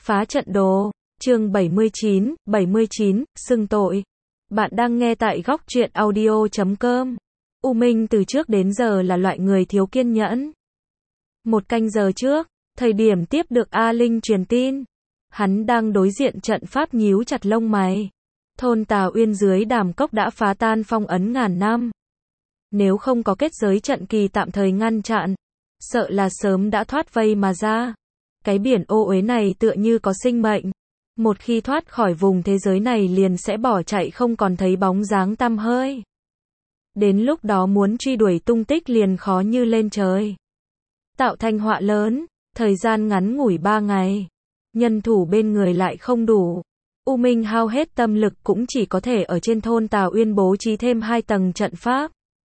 Phá trận đồ, chương 79, xưng tội. Bạn đang nghe tại góc truyện audio.com. U Minh từ trước đến giờ là loại người thiếu kiên nhẫn. 1 canh giờ trước, thời điểm tiếp được A Linh truyền tin, hắn đang đối diện trận pháp nhíu chặt lông mày. Thôn Tà Uyên dưới Đàm Cốc đã phá tan phong ấn ngàn năm. Nếu không có kết giới trận kỳ tạm thời ngăn chặn, sợ là sớm đã thoát vây mà ra. Cái biển ô uế này tựa như có sinh mệnh. Một khi thoát khỏi vùng thế giới này liền sẽ bỏ chạy không còn thấy bóng dáng tăm hơi. Đến lúc đó muốn truy đuổi tung tích liền khó như lên trời. Tạo thành họa lớn, thời gian ngắn ngủi 3 ngày. Nhân thủ bên người lại không đủ. U Minh hao hết tâm lực cũng chỉ có thể ở trên thôn Tà Uyên bố trí thêm 2 tầng trận pháp.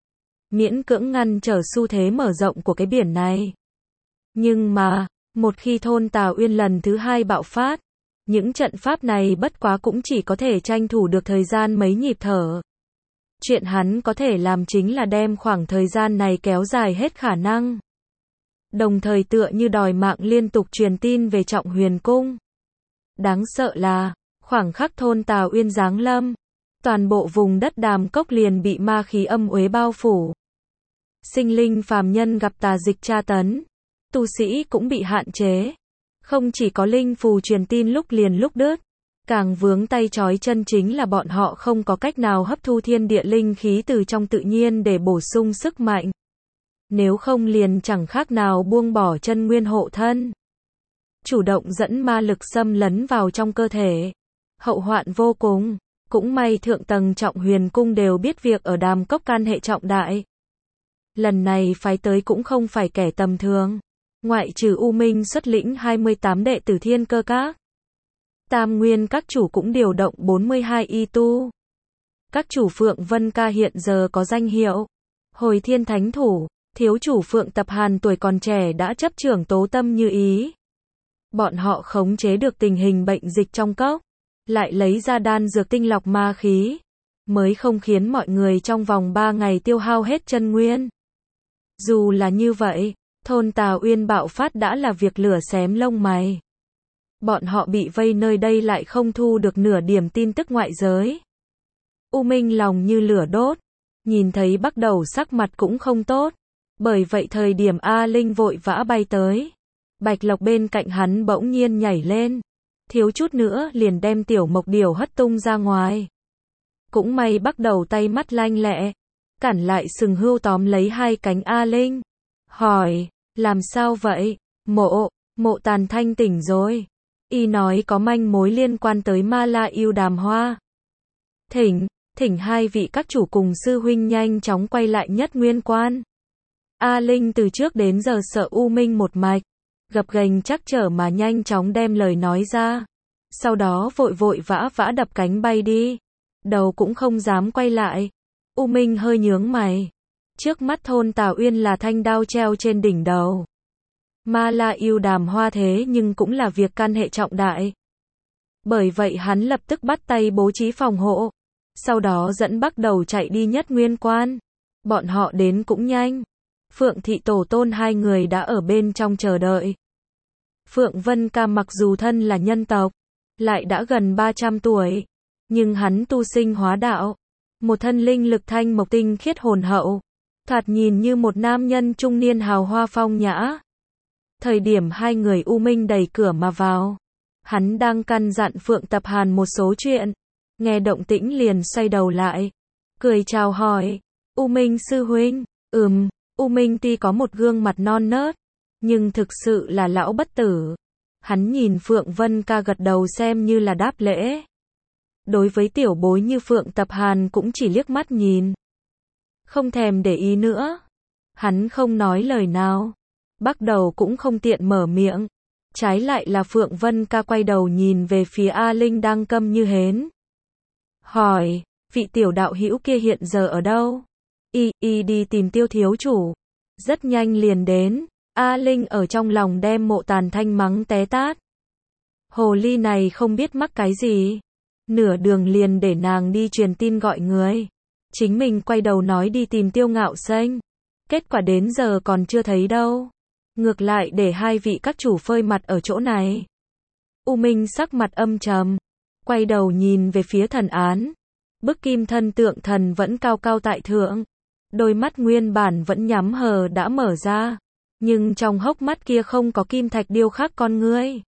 Miễn cưỡng ngăn trở xu thế mở rộng của cái biển này. Nhưng mà, một khi thôn Tà Uyên lần thứ 2 bạo phát, những trận pháp này bất quá cũng chỉ có thể tranh thủ được thời gian mấy nhịp thở. Chuyện hắn có thể làm chính là đem khoảng thời gian này kéo dài hết khả năng. Đồng thời tựa như đòi mạng liên tục truyền tin về Trọng Huyền Cung. Đáng sợ là, khoảng khắc thôn Tà Uyên giáng lâm, toàn bộ vùng đất Đàm Cốc liền bị ma khí âm uế bao phủ. Sinh linh phàm nhân gặp tà dịch tra tấn, tu sĩ cũng bị hạn chế. Không chỉ có linh phù truyền tin lúc liền lúc đứt, càng vướng tay trói chân chính là bọn họ không có cách nào hấp thu thiên địa linh khí từ trong tự nhiên để bổ sung sức mạnh. Nếu không liền chẳng khác nào buông bỏ chân nguyên hộ thân. Chủ động dẫn ma lực xâm lấn vào trong cơ thể. Hậu hoạn vô cùng. Cũng may thượng tầng Trọng Huyền Cung đều biết việc ở Đàm Cốc can hệ trọng đại. Lần này phái tới cũng không phải kẻ tầm thường. Ngoại trừ U Minh xuất lĩnh 28 đệ tử Thiên Cơ Các, Tam Nguyên các chủ cũng điều động 42 y tu. Các chủ Phượng Vân Ca hiện giờ có danh hiệu Hồi Thiên Thánh Thủ, thiếu chủ Phượng Tập Hàn tuổi còn trẻ đã chấp trưởng Tố Tâm Như Ý. Bọn họ khống chế được tình hình bệnh dịch trong cốc, lại lấy ra đan dược tinh lọc ma khí, mới không khiến mọi người trong vòng 3 ngày tiêu hao hết chân nguyên. Dù là như vậy, thôn Tà Uyên bạo phát đã là việc lửa xém lông mày. Bọn họ bị vây nơi đây lại không thu được nửa điểm tin tức ngoại giới. U Minh lòng như lửa đốt, nhìn thấy bắt đầu sắc mặt cũng không tốt. Bởi vậy thời điểm A Linh vội vã bay tới, Bạch Lộc bên cạnh hắn bỗng nhiên nhảy lên, thiếu chút nữa liền đem Tiểu Mộc Điểu hất tung ra ngoài. Cũng may bắt đầu tay mắt lanh lẹ, cản lại Sừng Hưu tóm lấy 2 cánh A Linh. Hỏi, làm sao vậy? Mộ Tàn thanh tỉnh rồi. Y nói có manh mối liên quan tới Ma La Yêu Đàm Hoa. Thỉnh 2 vị các chủ cùng sư huynh nhanh chóng quay lại Nhất Nguyên Quan. A Linh từ trước đến giờ sợ U Minh một mạch, gập ghềnh trắc trở mà nhanh chóng đem lời nói ra. Sau đó vội vã đập cánh bay đi. Đầu cũng không dám quay lại. U Minh hơi nhướng mày. Trước mắt thôn Tà Uyên là thanh đao treo trên đỉnh đầu. Ma La Yêu Đàm Hoa thế nhưng cũng là việc can hệ trọng đại. Bởi vậy hắn lập tức bắt tay bố trí phòng hộ. Sau đó dẫn bắt đầu chạy đi Nhất Nguyên Quan. Bọn họ đến cũng nhanh. Phượng Thị Tổ Tôn 2 người đã ở bên trong chờ đợi. Phượng Vân Ca mặc dù thân là nhân tộc, lại đã gần 300 tuổi. Nhưng hắn tu sinh hóa đạo. Một thân linh lực thanh mộc tinh khiết hồn hậu. Thoạt nhìn như một nam nhân trung niên hào hoa phong nhã. Thời điểm 2 người U Minh đẩy cửa mà vào, hắn đang căn dặn Phượng Tập Hàn một số chuyện. Nghe động tĩnh liền xoay đầu lại, cười chào hỏi. U Minh sư huynh. U Minh tuy có một gương mặt non nớt, nhưng thực sự là lão bất tử. Hắn nhìn Phượng Vân Ca gật đầu xem như là đáp lễ. Đối với tiểu bối như Phượng Tập Hàn cũng chỉ liếc mắt nhìn, không thèm để ý nữa. Hắn không nói lời nào, bắt đầu cũng không tiện mở miệng. Trái lại là Phượng Vân Ca quay đầu nhìn về phía A Linh đang câm như hến. Hỏi, vị tiểu đạo hữu kia hiện giờ ở đâu? Y đi tìm Tiêu thiếu chủ. Rất nhanh liền đến. A Linh ở trong lòng đem Mộ Tàn thanh mắng té tát. Hồ ly này không biết mắc cái gì. Nửa đường liền để nàng đi truyền tin gọi người. Chính mình quay đầu nói đi tìm Tiêu Ngạo Xanh. Kết quả đến giờ còn chưa thấy đâu. Ngược lại để 2 vị các chủ phơi mặt ở chỗ này. U Minh sắc mặt âm trầm, quay đầu nhìn về phía thần án. Bức kim thân tượng thần vẫn cao cao tại thượng. Đôi mắt nguyên bản vẫn nhắm hờ đã mở ra. Nhưng trong hốc mắt kia không có kim thạch điêu khắc con ngươi.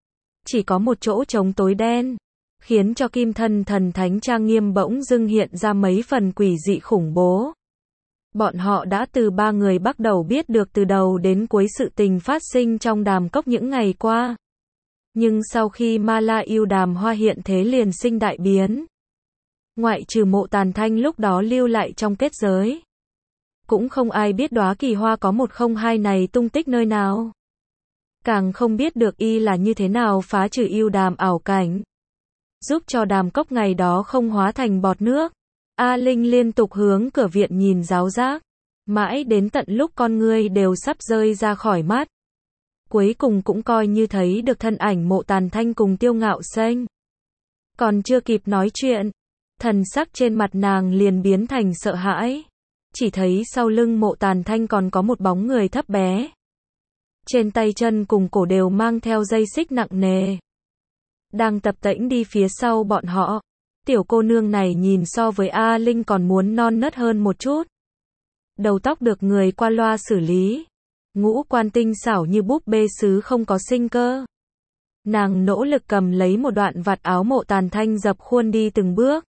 Chỉ có một chỗ trống tối đen. Khiến cho kim thân thần thánh trang nghiêm bỗng dưng hiện ra mấy phần quỷ dị khủng bố. Bọn họ đã từ ba người bắt đầu biết được từ đầu đến cuối sự tình phát sinh trong đàm cốc những ngày qua. Nhưng sau khi Ma La Yêu Đàm Hoa hiện thế liền sinh đại biến. Ngoại trừ Mộ Tàn Thanh lúc đó lưu lại trong kết giới. Cũng không ai biết đóa kỳ hoa có 102 này tung tích nơi nào. Càng không biết được y là như thế nào phá trừ yêu đàm ảo cảnh. Giúp cho đàm cốc ngày đó không hóa thành bọt nước. A Linh liên tục hướng cửa viện nhìn giáo giác. Mãi đến tận lúc con ngươi đều sắp rơi ra khỏi mắt. Cuối cùng cũng coi như thấy được thân ảnh Mộ Tàn Thanh cùng Tiêu Ngạo Xanh. Còn chưa kịp nói chuyện, thần sắc trên mặt nàng liền biến thành sợ hãi. Chỉ thấy sau lưng Mộ Tàn Thanh còn có một bóng người thấp bé. Trên tay chân cùng cổ đều mang theo dây xích nặng nề. Đang tập tễnh đi phía sau bọn họ. Tiểu cô nương này nhìn so với A Linh còn muốn non nớt hơn một chút. Đầu tóc được người qua loa xử lý. Ngũ quan tinh xảo như búp bê sứ không có sinh cơ. Nàng nỗ lực cầm lấy một đoạn vạt áo Mộ Tàn Thanh dập khuôn đi từng bước.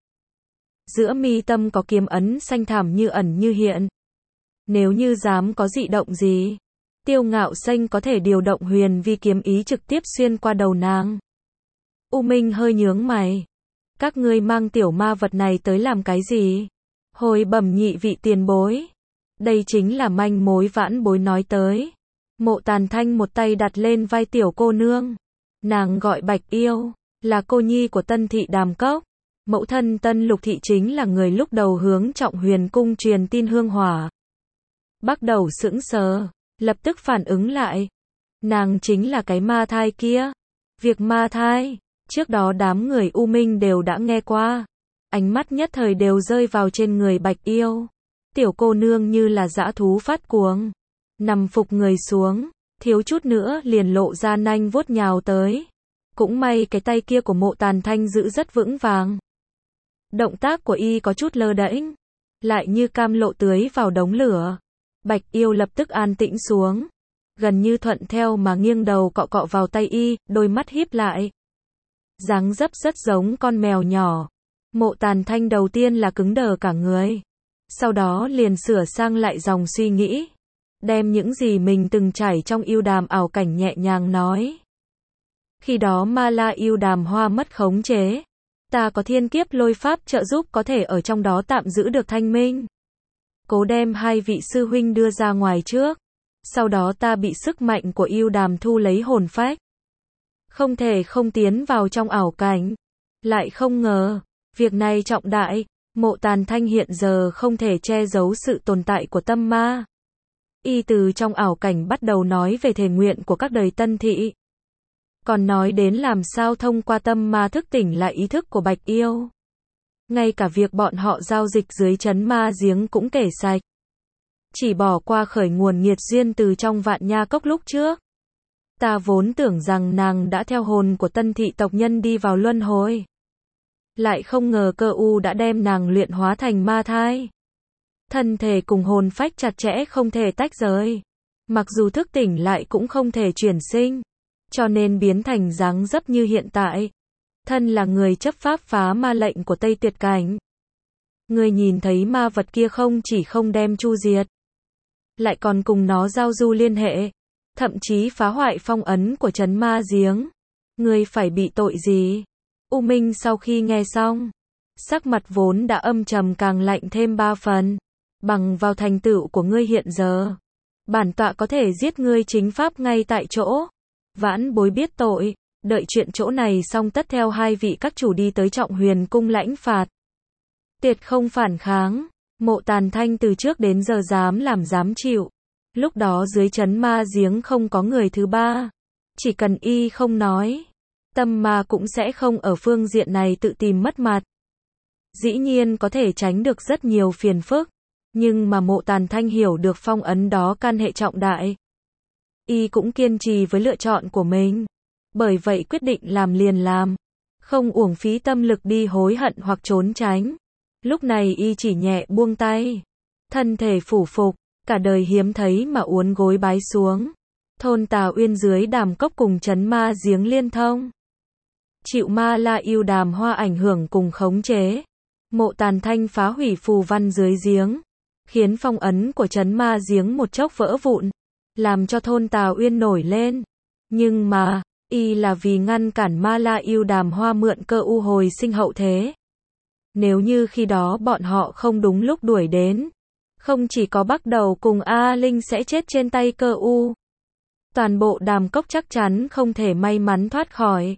Giữa mi tâm có kiếm ấn xanh thẳm như ẩn như hiện. Nếu như dám có dị động gì, Tiêu Ngạo Xanh có thể điều động huyền vi kiếm ý trực tiếp xuyên qua đầu nàng. U Minh hơi nhướng mày. Các ngươi mang tiểu ma vật này tới làm cái gì? Hồi bẩm nhị vị tiền bối. Đây chính là manh mối vãn bối nói tới. Mộ Tàn Thanh một tay đặt lên vai tiểu cô nương. Nàng gọi Bạch Yêu, là cô nhi của Tân Thị Đàm Cốc. Mẫu thân Tân Lục Thị chính là người lúc đầu hướng Trọng Huyền cung truyền tin hương hỏa. Bắt đầu sững sờ, lập tức phản ứng lại. Nàng chính là cái ma thai kia. Việc ma thai, trước đó đám người U Minh đều đã nghe qua. Ánh mắt nhất thời đều rơi vào trên người Bạch Yêu. Tiểu cô nương như là dã thú phát cuồng. Nằm phục người xuống, thiếu chút nữa liền lộ ra nanh vuốt nhào tới. Cũng may cái tay kia của Mộ Tàn Thanh giữ rất vững vàng. Động tác của y có chút lơ đễnh, lại như cam lộ tưới vào đống lửa. Bạch Yêu lập tức an tĩnh xuống, gần như thuận theo mà nghiêng đầu cọ cọ vào tay y, đôi mắt híp lại. Dáng dấp rất giống con mèo nhỏ. Mộ Tàn Thanh đầu tiên là cứng đờ cả người, sau đó liền sửa sang lại dòng suy nghĩ, đem những gì mình từng trải trong yêu đàm ảo cảnh nhẹ nhàng nói. Khi đó Ma La Yêu Đàm Hoa mất khống chế. Ta có thiên kiếp lôi pháp trợ giúp có thể ở trong đó tạm giữ được thanh minh. Cố đem hai vị sư huynh đưa ra ngoài trước. Sau đó ta bị sức mạnh của yêu đàm thu lấy hồn phách. Không thể không tiến vào trong ảo cảnh. Lại không ngờ, việc này trọng đại. Mộ Tàn Thanh hiện giờ không thể che giấu sự tồn tại của tâm ma. Y từ trong ảo cảnh bắt đầu nói về thể nguyện của các đời Tân Thị. Còn nói đến làm sao thông qua tâm ma thức tỉnh lại ý thức của Bạch Yêu. Ngay cả việc bọn họ giao dịch dưới trấn ma giếng cũng kể sạch. Chỉ bỏ qua khởi nguồn nghiệt duyên từ trong Vạn Nha Cốc lúc trước. Ta vốn tưởng rằng nàng đã theo hồn của Tân Thị tộc nhân đi vào luân hồi. Lại không ngờ cơ u đã đem nàng luyện hóa thành ma thai. Thân thể cùng hồn phách chặt chẽ không thể tách rời. Mặc dù thức tỉnh lại cũng không thể chuyển sinh. Cho nên biến thành dáng dấp như hiện tại. Thân là người chấp pháp phá ma lệnh của Tây Tuyệt Cảnh. Người nhìn thấy ma vật kia không chỉ không đem chu diệt, lại còn cùng nó giao du liên hệ, thậm chí phá hoại phong ấn của trấn ma giếng. Người phải bị tội gì? U Minh sau khi nghe xong, sắc mặt vốn đã âm trầm càng lạnh thêm 3 phần. Bằng vào thành tựu của ngươi hiện giờ, bản tọa có thể giết ngươi chính pháp ngay tại chỗ. Vãn bối biết tội, đợi chuyện chỗ này xong tất theo hai vị các chủ đi tới Trọng Huyền cung lãnh phạt. Tuyệt không phản kháng. Mộ Tàn Thanh từ trước đến giờ dám làm dám chịu. Lúc đó dưới trấn ma giếng không có người thứ ba. Chỉ cần y không nói, tâm ma cũng sẽ không ở phương diện này tự tìm mất mặt. Dĩ nhiên có thể tránh được rất nhiều phiền phức. Nhưng mà Mộ Tàn Thanh hiểu được phong ấn đó can hệ trọng đại. Y cũng kiên trì với lựa chọn của mình. Bởi vậy quyết định làm liền làm. Không uổng phí tâm lực đi hối hận hoặc trốn tránh. Lúc này y chỉ nhẹ buông tay. Thân thể phủ phục, cả đời hiếm thấy mà uốn gối bái xuống. Thôn Tà Uyên dưới Đàm Cốc cùng trấn Ma Giếng liên thông. Chịu Ma La Yêu Đàm Hoa ảnh hưởng cùng khống chế. Mộ Tàn Thanh phá hủy phù văn dưới giếng. Khiến phong ấn của trấn Ma Giếng một chốc vỡ vụn. Làm cho thôn Tà Uyên nổi lên. Nhưng mà, y là vì ngăn cản Ma La Yêu Đàm Hoa mượn cơ u hồi sinh hậu thế. Nếu như khi đó bọn họ không đúng lúc đuổi đến, không chỉ có Bắc Đầu cùng A Linh sẽ chết trên tay cơ u, toàn bộ Đàm Cốc chắc chắn không thể may mắn thoát khỏi.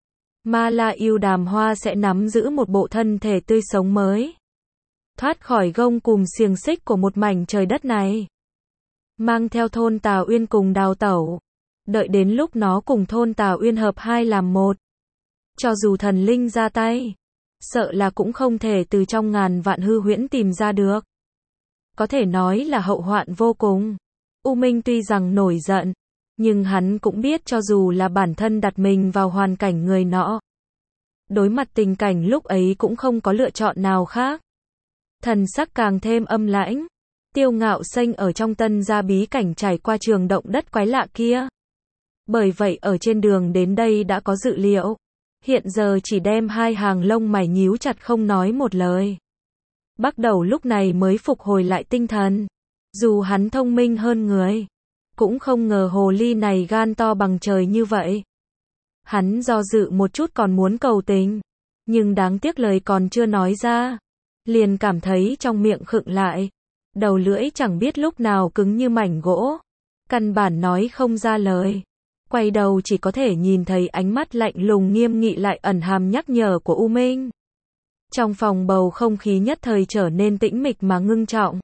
Ma La Yêu Đàm Hoa sẽ nắm giữ một bộ thân thể tươi sống mới, thoát khỏi gông cùm xiềng xích của một mảnh trời đất này, mang theo thôn Tà Uyên cùng đào tẩu. Đợi đến lúc nó cùng thôn Tà Uyên hợp hai làm một, cho dù thần linh ra tay, sợ là cũng không thể từ trong ngàn vạn hư huyễn tìm ra được. Có thể nói là hậu hoạn vô cùng. U Minh tuy rằng nổi giận, nhưng hắn cũng biết cho dù là bản thân đặt mình vào hoàn cảnh người nọ, đối mặt tình cảnh lúc ấy cũng không có lựa chọn nào khác. Thần sắc càng thêm âm lãnh, Tiêu Ngạo Xanh ở trong Tân Gia bí cảnh trải qua trường động đất quái lạ kia. Bởi vậy ở trên đường đến đây đã có dự liệu. Hiện giờ chỉ đem hai hàng lông mày nhíu chặt không nói một lời. Bắt đầu lúc này mới phục hồi lại tinh thần. Dù hắn thông minh hơn người, cũng không ngờ hồ ly này gan to bằng trời như vậy. Hắn do dự một chút còn muốn cầu tình, nhưng đáng tiếc lời còn chưa nói ra, liền cảm thấy trong miệng khựng lại. Đầu lưỡi chẳng biết lúc nào cứng như mảnh gỗ, căn bản nói không ra lời. Quay đầu chỉ có thể nhìn thấy ánh mắt lạnh lùng nghiêm nghị lại ẩn hàm nhắc nhở của U Minh. Trong phòng bầu không khí nhất thời trở nên tĩnh mịch mà ngưng trọng.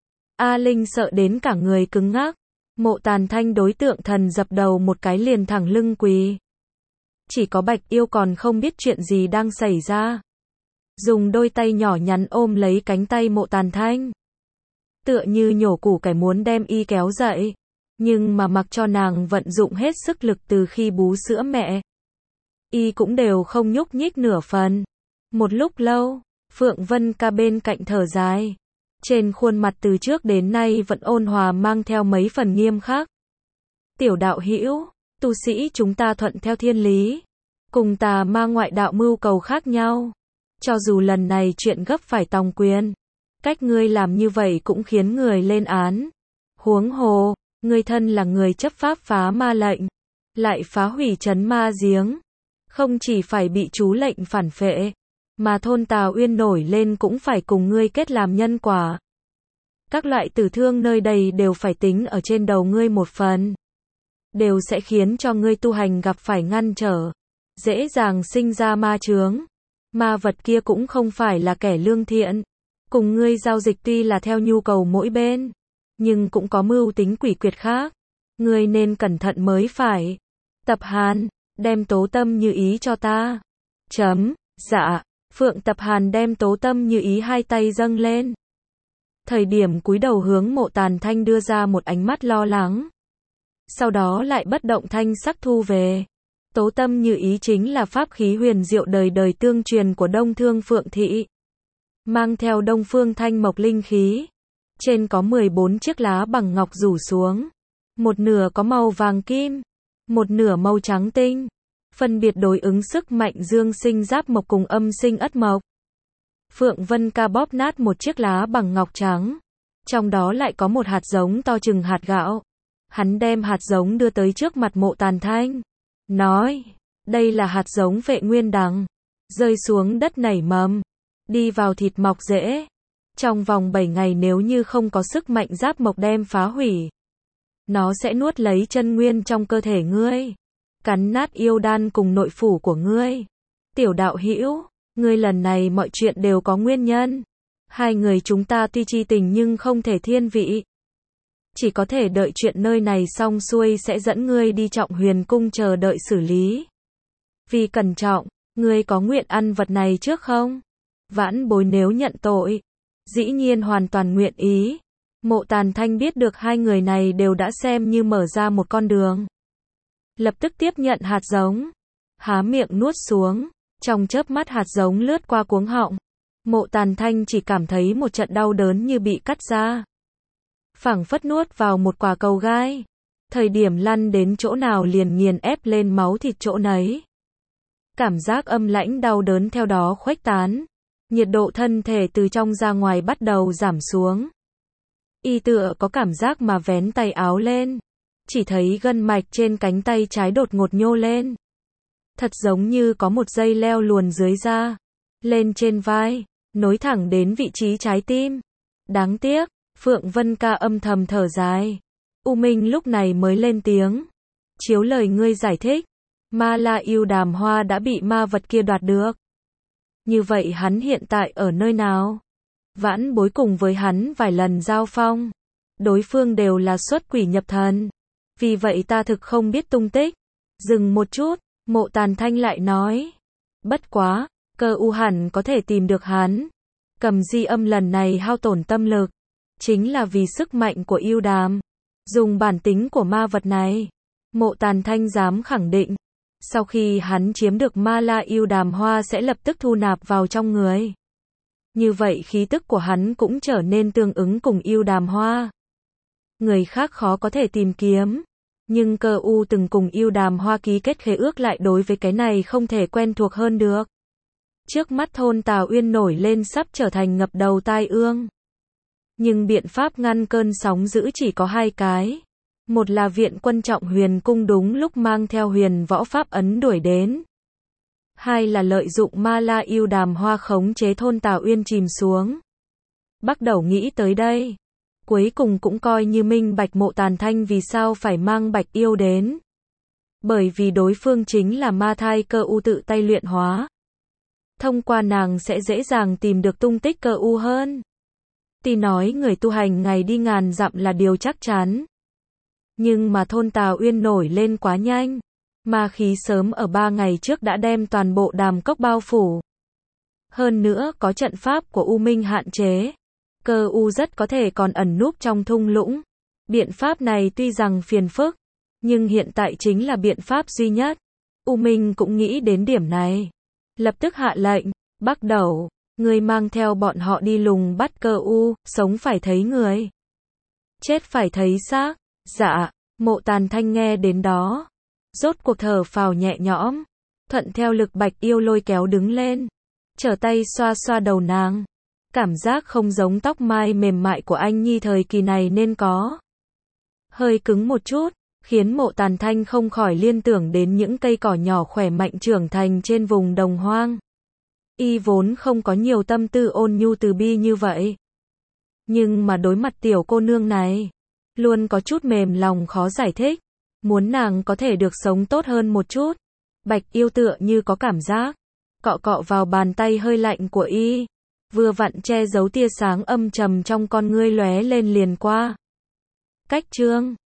A Linh sợ đến cả người cứng ngắc. Mộ Tàn Thanh đối tượng thần dập đầu một cái liền thẳng lưng quỳ. Chỉ có Bạch Yêu còn không biết chuyện gì đang xảy ra. Dùng đôi tay nhỏ nhắn ôm lấy cánh tay Mộ Tàn Thanh. Tựa như nhổ củ cải muốn đem y kéo dậy. Nhưng mà mặc cho nàng vận dụng hết sức lực từ khi bú sữa mẹ, y cũng đều không nhúc nhích nửa phần. Một lúc lâu, Phượng Vân Ca bên cạnh thở dài. Trên khuôn mặt từ trước đến nay vẫn ôn hòa mang theo mấy phần nghiêm khắc. Tiểu đạo hữu, tu sĩ chúng ta thuận theo thiên lý, cùng tà ma ngoại đạo mưu cầu khác nhau. Cho dù lần này chuyện gấp phải tòng quyền, cách ngươi làm như vậy cũng khiến người lên án. Huống hồ, ngươi thân là người chấp pháp phá ma lệnh, lại phá hủy trấn ma giếng, không chỉ phải bị chú lệnh phản phệ, mà thôn Tà Uyên nổi lên cũng phải cùng ngươi kết làm nhân quả. Các loại tử thương nơi đây đều phải tính ở trên đầu ngươi một phần, đều sẽ khiến cho ngươi tu hành gặp phải ngăn trở, dễ dàng sinh ra ma chướng. Ma vật kia cũng không phải là kẻ lương thiện, cùng ngươi giao dịch tuy là theo nhu cầu mỗi bên, nhưng cũng có mưu tính quỷ quyệt khác. Ngươi nên cẩn thận mới phải. Tập Hàn, đem Tố Tâm Như Ý cho ta. Dạ. Phượng Tập Hàn đem Tố Tâm Như Ý hai tay dâng lên. Thời điểm cúi đầu hướng Mộ Tàn Thanh đưa ra một ánh mắt lo lắng. Sau đó lại bất động thanh sắc thu về. Tố Tâm Như Ý chính là pháp khí huyền diệu đời đời tương truyền của Đông Thương Phượng Thị. Mang theo Đông Phương Thanh Mộc linh khí. Trên có 14 chiếc lá bằng ngọc rủ xuống. Một nửa có màu vàng kim, một nửa màu trắng tinh. Phân biệt đối ứng sức mạnh dương sinh giáp mộc cùng âm sinh ất mộc. Phượng Vân Ca bóp nát một chiếc lá bằng ngọc trắng. Trong đó lại có một hạt giống to chừng hạt gạo. Hắn đem hạt giống đưa tới trước mặt Mộ Tàn Thanh. Nói, đây là hạt giống Vệ Nguyên Đằng. Rơi xuống đất nảy mầm, đi vào thịt mọc rễ. Trong vòng 7 ngày nếu như không có sức mạnh giáp mộc đem phá hủy, nó sẽ nuốt lấy chân nguyên trong cơ thể ngươi, cắn nát yêu đan cùng nội phủ của ngươi. Tiểu đạo hữu, ngươi lần này mọi chuyện đều có nguyên nhân. Hai người chúng ta tuy chi tình nhưng không thể thiên vị. Chỉ có thể đợi chuyện nơi này xong xuôi sẽ dẫn ngươi đi Trọng Huyền Cung chờ đợi xử lý. Vì cẩn trọng, ngươi có nguyện ăn vật này trước không? Vãn bối nếu nhận tội, dĩ nhiên hoàn toàn nguyện ý. Mộ Tàn Thanh biết được hai người này đều đã xem như mở ra một con đường. lập tức tiếp nhận hạt giống, há miệng nuốt xuống, trong chớp mắt hạt giống lướt qua cuống họng. Mộ Tàn Thanh chỉ cảm thấy một trận đau đớn như bị cắt ra. Phảng phất nuốt vào một quả cầu gai. Thời điểm lăn đến chỗ nào liền nghiền ép lên máu thịt chỗ nấy. Cảm giác âm lãnh đau đớn theo đó khuếch tán. Nhiệt độ thân thể từ trong ra ngoài bắt đầu giảm xuống. Y tựa có cảm giác mà vén tay áo lên. Chỉ thấy gân mạch trên cánh tay trái đột ngột nhô lên. Thật giống như có một dây leo luồn dưới da. Lên trên vai, nối thẳng đến vị trí trái tim. Đáng tiếc, Phượng Vân Ca âm thầm thở dài. U Minh lúc này mới lên tiếng. Chiếu lời ngươi giải thích, Ma La Yêu Đàm Hoa đã bị ma vật kia đoạt được. Như vậy hắn hiện tại ở nơi nào? Vãn Bối cùng với hắn vài lần giao phong. Đối phương đều là xuất quỷ nhập thần. Vì vậy ta thực không biết tung tích. Dừng một chút, Mộ Tàn Thanh lại nói. Bất quá, Cơ U hẳn có thể tìm được hắn. Cầm Di Âm lần này hao tổn tâm lực. Chính là vì sức mạnh của yêu đàm. Dùng bản tính của ma vật này. Mộ Tàn Thanh dám khẳng định. Sau khi hắn chiếm được Ma La Yêu Đàm Hoa sẽ lập tức thu nạp vào trong người. Như vậy khí tức của hắn cũng trở nên tương ứng cùng yêu đàm hoa. Người khác khó có thể tìm kiếm. Nhưng Cơ U từng cùng yêu đàm hoa ký kết khế ước lại đối với cái này không thể quen thuộc hơn được. Trước mắt thôn Tào Uyên nổi lên sắp trở thành ngập đầu tai ương. Nhưng biện pháp ngăn cơn sóng dữ chỉ có hai cái. Một là viện quân Trọng Huyền Cung đúng lúc mang theo huyền võ pháp ấn đuổi đến. Hai là lợi dụng Ma La Yêu Đàm Hoa khống chế thôn Tào Uyên chìm xuống. Bắt đầu nghĩ tới đây. Cuối cùng cũng coi như minh bạch Mộ Tàn Thanh vì sao phải mang Bạch Yêu đến. Bởi vì đối phương chính là ma thai Cơ U tự tay luyện hóa. Thông qua nàng sẽ dễ dàng tìm được tung tích Cơ U hơn. Tuy nói người tu hành ngày đi ngàn dặm là điều chắc chắn. Nhưng mà thôn Tào Uyên nổi lên quá nhanh. Ma khí sớm ở 3 ngày trước đã đem toàn bộ đàm cốc bao phủ. Hơn nữa có trận pháp của U Minh hạn chế. Cơ U rất có thể còn ẩn núp trong thung lũng. Biện pháp này tuy rằng phiền phức, nhưng hiện tại chính là biện pháp duy nhất. U Minh cũng nghĩ đến điểm này. Lập tức hạ lệnh, bắt đầu, ngươi mang theo bọn họ đi lùng bắt Cơ U, sống phải thấy người. Chết phải thấy xác. Dạ, Mộ Tàn Thanh nghe đến đó. Rốt cuộc thở phào nhẹ nhõm. Thuận theo lực Bạch Yêu lôi kéo đứng lên. Trở tay xoa xoa đầu nàng. Cảm giác không giống tóc mai mềm mại của anh Nhi thời kỳ này nên có. Hơi cứng một chút, khiến Mộ Tàn Thanh không khỏi liên tưởng đến những cây cỏ nhỏ khỏe mạnh trưởng thành trên vùng đồng hoang. Y vốn không có nhiều tâm tư ôn nhu từ bi như vậy. Nhưng mà đối mặt tiểu cô nương này, luôn có chút mềm lòng khó giải thích. Muốn nàng có thể được sống tốt hơn một chút. Bạch Yêu tựa như có cảm giác. Cọ cọ vào bàn tay hơi lạnh của y. Vừa vặn che giấu tia sáng âm trầm trong con ngươi lóe lên liền qua. Cách chương